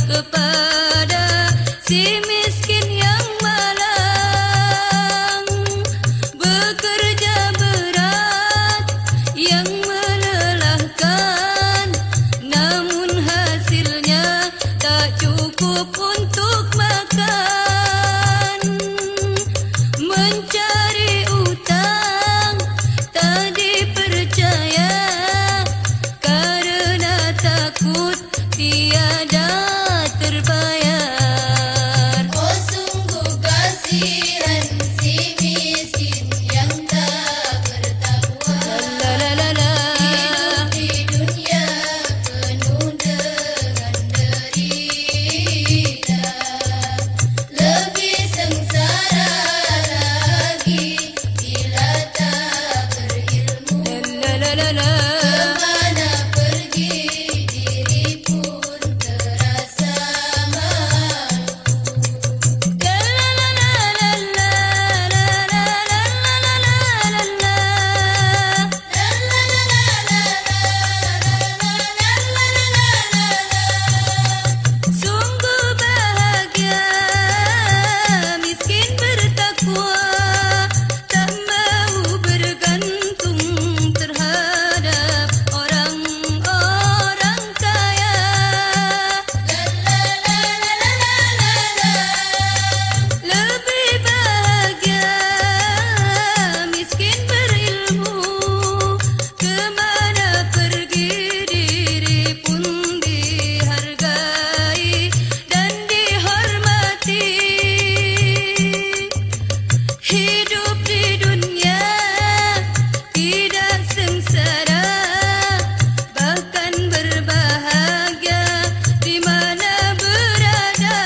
kepada si miskin yang malang, bekerja berat yang melelahkan, namun hasilnya tak cukup untuk makan. Mencari utang tak dipercaya karena takut tiada terbayar. Oh sungguh kasihan si miskin yang tak bertakwa. La la la la. Hidup di dunia penuh dengan derita, lebih sengsara lagi bila tak berilmu. La la la la. Kemana pergi diri pun terasa malu. La la la la la la la la la la la la. Sungguh bahagia miskin bertakwa, tak mau bergantung terhadap orang-orang kaya. Lebih bahagia miskin berilmu, kemana pergi diri pun dihargai dan dihormati. Hidup di dunia tidak sengsara, bahkan berbahagia di mana berada.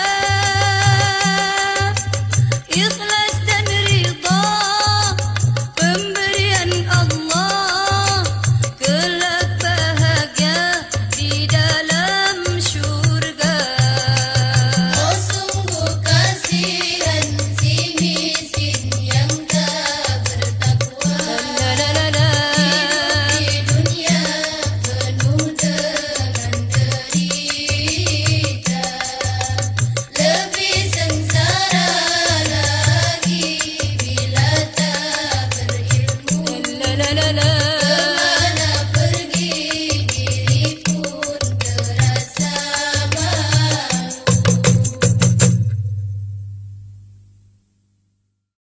Ikhlas dan ridha pemberian Allah, kelak bahagia di dalam syurga. Oh sungguh kasihan si miskin yang tak bertakwa. La la la la. Hidup di dunia penuh dengan derita, lebih sengsara lagi bila tak berilmu. La la la la.